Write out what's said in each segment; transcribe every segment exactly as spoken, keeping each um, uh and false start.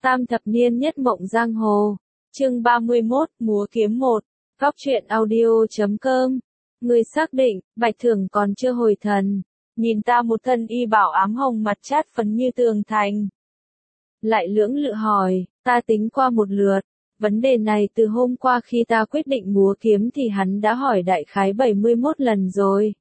Tam thập niên nhất mộng giang hồ. Chương ba mươi mốt, múa kiếm một. Góc truyện audio chấm com. Người xác định, Bạch Thường còn chưa hồi thần. Nhìn ta một thân y bảo ám hồng mặt chát phấn như tường thành. Lại lưỡng lự hỏi, ta tính qua một lượt. Vấn đề này từ hôm qua khi ta quyết định múa kiếm thì hắn đã hỏi đại khái bảy mươi mốt lần rồi.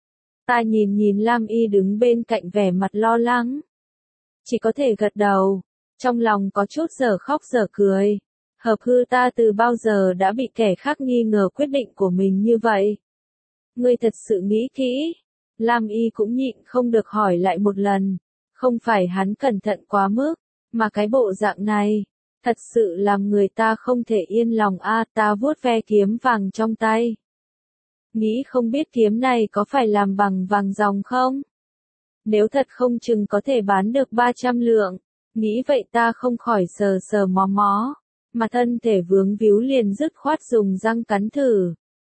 Ta nhìn nhìn Lam Y đứng bên cạnh vẻ mặt lo lắng. Chỉ có thể gật đầu. Trong lòng có chút dở khóc dở cười. Hợp hư ta từ bao giờ đã bị kẻ khác nghi ngờ quyết định của mình như vậy. Ngươi thật sự nghĩ kỹ. Lam Y cũng nhịn không được hỏi lại một lần. Không phải hắn cẩn thận quá mức, mà cái bộ dạng này, thật sự làm người ta không thể yên lòng a. Ta vuốt ve kiếm vàng trong tay. Nghĩ không biết kiếm này có phải làm bằng vàng ròng không? Nếu thật không chừng có thể bán được ba trăm lượng. Nghĩ vậy ta không khỏi sờ sờ mó mó, mà thân thể vướng víu liền dứt khoát dùng răng cắn thử.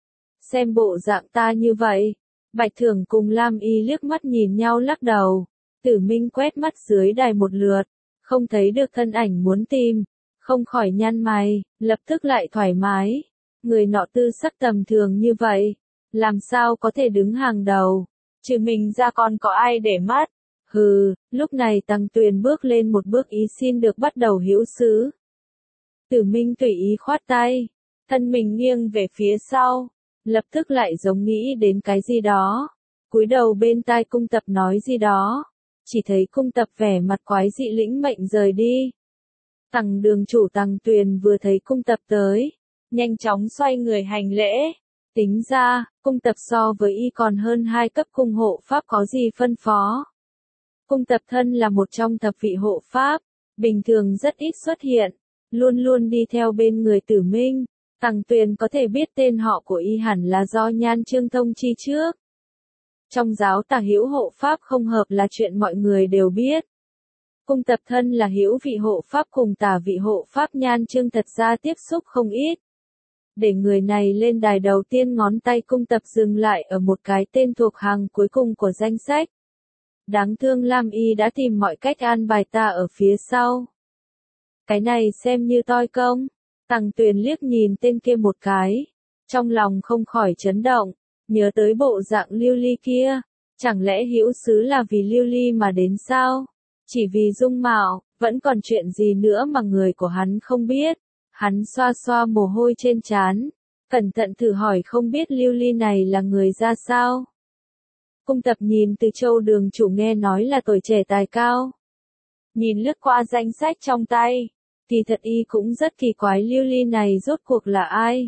Xem bộ dạng ta như vậy, Bạch Thường cùng Lam Y liếc mắt nhìn nhau lắc đầu. Tử Minh quét mắt dưới đài một lượt, không thấy được thân ảnh muốn tìm, không khỏi nhăn mày, lập tức lại thoải mái. Người nọ tư sắc tầm thường như vậy, làm sao có thể đứng hàng đầu, trừ mình ra còn có ai để mắt. Hừ, lúc này Tăng Tuyền bước lên một bước ý xin được bắt đầu hữu sứ. Tử Minh tùy ý khoát tay, thân mình nghiêng về phía sau, lập tức lại giống nghĩ đến cái gì đó, cúi đầu bên tai Cung Tập nói gì đó, chỉ thấy Cung Tập vẻ mặt quái dị lĩnh mệnh rời đi. Tằng đường chủ Tăng Tuyền vừa thấy Cung Tập tới, nhanh chóng xoay người hành lễ, tính ra, Cung Tập so với y còn hơn hai cấp cung hộ pháp có gì phân phó. Cung Tập thân là một trong thập vị hộ pháp, bình thường rất ít xuất hiện, luôn luôn đi theo bên người Tử Minh. Tằng Tuyền có thể biết tên họ của y hẳn là do Nhan Chương thông chi trước. Trong giáo tả hữu hộ pháp không hợp là chuyện mọi người đều biết. Cung Tập thân là hữu vị hộ pháp cùng tả vị hộ pháp Nhan Chương thật ra tiếp xúc không ít. Để người này lên đài đầu tiên ngón tay Cung Tập dừng lại ở một cái tên thuộc hàng cuối cùng của danh sách. Đáng thương Lam Y đã tìm mọi cách an bài ta ở phía sau. Cái này xem như toi công. Tằng Tuyền liếc nhìn tên kia một cái, trong lòng không khỏi chấn động, nhớ tới bộ dạng Lưu Ly kia, chẳng lẽ hữu sứ là vì Lưu Ly mà đến sao? Chỉ vì dung mạo, vẫn còn chuyện gì nữa mà người của hắn không biết. Hắn xoa xoa mồ hôi trên trán, cẩn thận thử hỏi không biết Lưu Ly này là người ra sao. Cung Tập nhìn từ Châu đường chủ nghe nói là tuổi trẻ tài cao. Nhìn lướt qua danh sách trong tay, thì thật y cũng rất kỳ quái Lưu Ly này rốt cuộc là ai.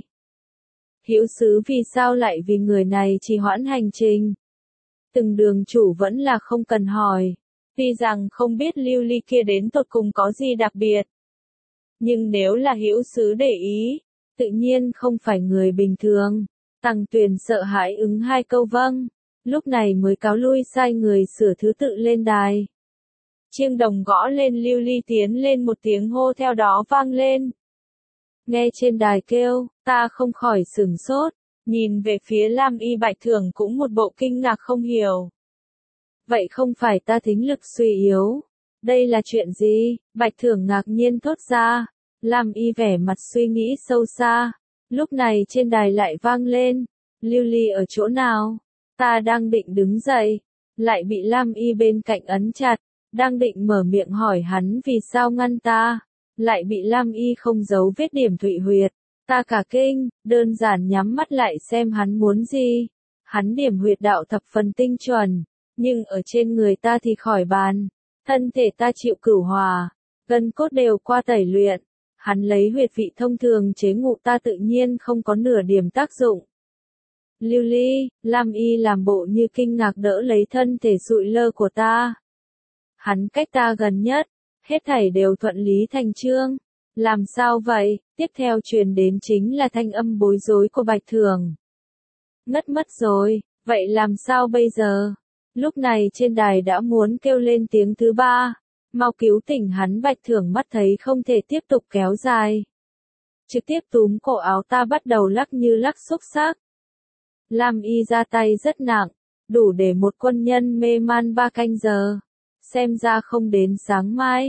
Hữu sứ vì sao lại vì người này trì hoãn hành trình. Từng đường chủ vẫn là không cần hỏi, tuy rằng không biết Lưu Ly kia đến tột cùng có gì đặc biệt. Nhưng nếu là hữu sứ để ý, tự nhiên không phải người bình thường. Tằng Tuyền sợ hãi ứng hai câu vâng. Lúc này mới cáo lui sai người sửa thứ tự lên đài. Chiêng đồng gõ lên Lưu Ly tiến lên một tiếng hô theo đó vang lên. Nghe trên đài kêu, ta không khỏi sửng sốt, nhìn về phía Lam Y Bạch Thường cũng một bộ kinh ngạc không hiểu. Vậy không phải ta thính lực suy yếu, đây là chuyện gì? Bạch Thường ngạc nhiên thốt ra. Lam Y vẻ mặt suy nghĩ sâu xa, lúc này trên đài lại vang lên. Lưu Ly ở chỗ nào? Ta đang định đứng dậy, lại bị Lam Y bên cạnh ấn chặt, đang định mở miệng hỏi hắn vì sao ngăn ta, lại bị Lam Y không giấu vết điểm thụy huyệt. Ta cả kinh, đơn giản nhắm mắt lại xem hắn muốn gì. Hắn điểm huyệt đạo thập phần tinh chuẩn, nhưng ở trên người ta thì khỏi bàn. Thân thể ta chịu cửu hòa, gân cốt đều qua tẩy luyện. Hắn lấy huyệt vị thông thường chế ngụ ta tự nhiên không có nửa điểm tác dụng. Lưu Ly, Lam Y làm bộ như kinh ngạc đỡ lấy thân thể sụi lơ của ta. Hắn cách ta gần nhất, hết thảy đều thuận lý thành chương. Làm sao vậy? Tiếp theo truyền đến chính là thanh âm bối rối của Bạch Thường. Ngất mất rồi, vậy làm sao bây giờ? Lúc này trên đài đã muốn kêu lên tiếng thứ ba. Mau cứu tỉnh hắn. Bạch Thường mắt thấy không thể tiếp tục kéo dài, trực tiếp túm cổ áo ta bắt đầu lắc như lắc xúc xác. Lam Y ra tay rất nặng, đủ để một quân nhân mê man ba canh giờ. Xem ra không đến sáng mai,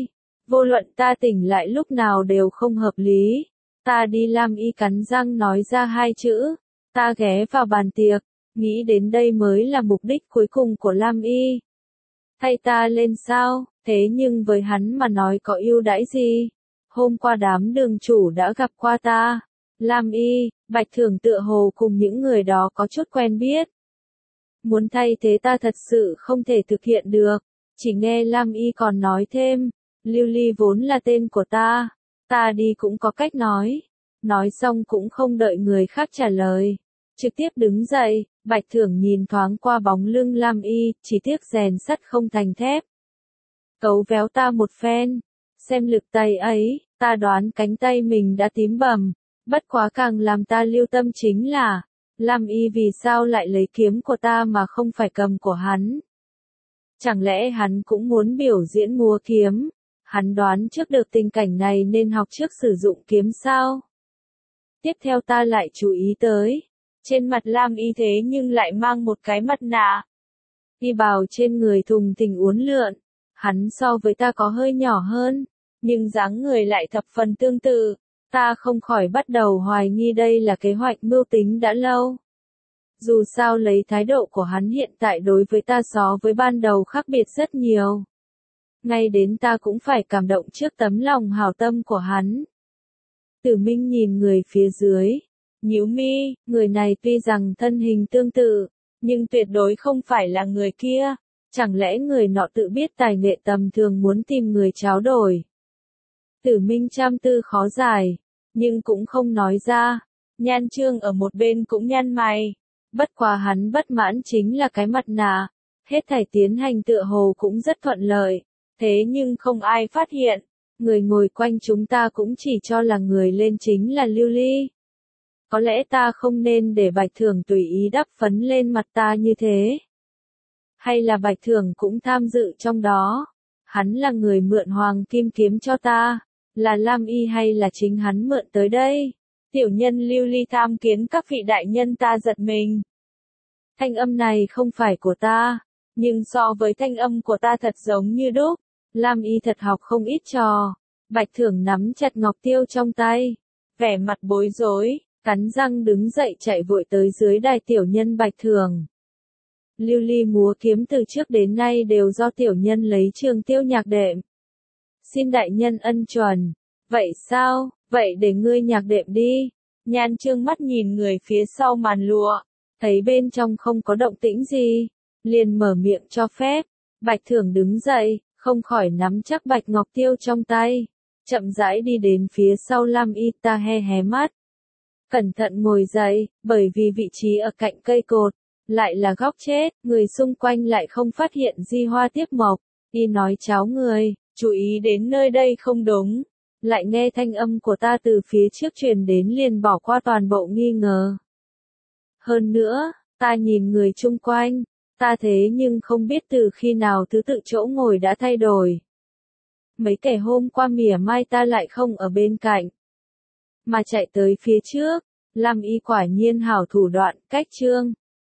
Vô luận ta tỉnh lại lúc nào đều không hợp lý. Ta đi. Lam Y cắn răng nói ra hai chữ. Ta ghé vào bàn tiệc, nghĩ đến đây mới là mục đích cuối cùng của Lam Y. Thay ta lên sao, thế nhưng với hắn mà nói có ưu đãi gì? Hôm qua đám đường chủ đã gặp qua ta. Lam Y, Bạch Thưởng tựa hồ cùng những người đó có chút quen biết. Muốn thay thế ta thật sự không thể thực hiện được. Chỉ nghe Lam Y còn nói thêm, Lưu Ly vốn là tên của ta. Ta đi cũng có cách nói. Nói xong cũng không đợi người khác trả lời. Trực tiếp đứng dậy, Bạch Thưởng nhìn thoáng qua bóng lưng Lam Y, chỉ tiếc rèn sắt không thành thép. Cấu véo ta một phen. Xem lực tay ấy, ta đoán cánh tay mình đã tím bầm. Bất quá càng làm ta lưu tâm chính là, Lam Y vì sao lại lấy kiếm của ta mà không phải cầm của hắn? Chẳng lẽ hắn cũng muốn biểu diễn múa kiếm? Hắn đoán trước được tình cảnh này nên học trước sử dụng kiếm sao? Tiếp theo ta lại chú ý tới, trên mặt Lam Y thế nhưng lại mang một cái mặt nạ. Y bào trên người thùng thình uốn lượn, hắn so với ta có hơi nhỏ hơn, nhưng dáng người lại thập phần tương tự. Ta không khỏi bắt đầu hoài nghi đây là kế hoạch mưu tính đã lâu. Dù sao lấy thái độ của hắn hiện tại đối với ta so với ban đầu khác biệt rất nhiều. Ngay đến ta cũng phải cảm động trước tấm lòng hảo tâm của hắn. Tử Minh nhìn người phía dưới, nhíu mi, người này tuy rằng thân hình tương tự, nhưng tuyệt đối không phải là người kia. Chẳng lẽ người nọ tự biết tài nghệ tầm thường muốn tìm người tráo đổi? Tử Minh trăm tư khó giải, nhưng cũng không nói ra. Nhan Trương ở một bên cũng nhăn mày. Bất quá hắn bất mãn chính là cái mặt nạ. Hết thảy tiến hành tựa hồ cũng rất thuận lợi. Thế nhưng không ai phát hiện. Người ngồi quanh chúng ta cũng chỉ cho là người lên chính là Lưu Ly. Có lẽ ta không nên để Bạch Thưởng tùy ý đắp phấn lên mặt ta như thế. Hay là Bạch Thưởng cũng tham dự trong đó? Hắn là người mượn hoàng kim kiếm cho ta. Là Lam Y hay là chính hắn mượn tới đây? Tiểu nhân Lưu Ly tham kiến các vị đại nhân. Ta giật mình. Thanh âm này không phải của ta, nhưng so với thanh âm của ta thật giống như đúc. Lam Y thật học không ít trò. Bạch Thưởng nắm chặt ngọc tiêu trong tay, vẻ mặt bối rối, cắn răng đứng dậy chạy vội tới dưới đài. Tiểu nhân Bạch Thưởng. Lưu Ly múa kiếm từ trước đến nay đều do tiểu nhân lấy Trường Tiêu nhạc đệm. Xin đại nhân ân chuẩn. Vậy sao, vậy để ngươi nhạc đệm đi. Nhan Trương mắt nhìn người phía sau màn lụa, thấy bên trong không có động tĩnh gì, liền mở miệng cho phép. Bạch Thưởng đứng dậy, không khỏi nắm chắc bạch ngọc tiêu trong tay, chậm rãi đi đến phía sau Lam Y. Ta he hé mắt, cẩn thận ngồi dậy, bởi vì vị trí ở cạnh cây cột, lại là góc chết, người xung quanh lại không phát hiện di hoa tiếp mộc. Y nói cháo người, chú ý đến nơi đây không đúng. Lại nghe thanh âm của ta từ phía trước truyền đến liền bỏ qua toàn bộ nghi ngờ. Hơn nữa, ta nhìn người chung quanh, ta thế nhưng không biết từ khi nào thứ tự chỗ ngồi đã thay đổi. Mấy kẻ hôm qua mỉa mai ta lại không ở bên cạnh, mà chạy tới phía trước. Lam Y quả nhiên hảo thủ đoạn, cách Trương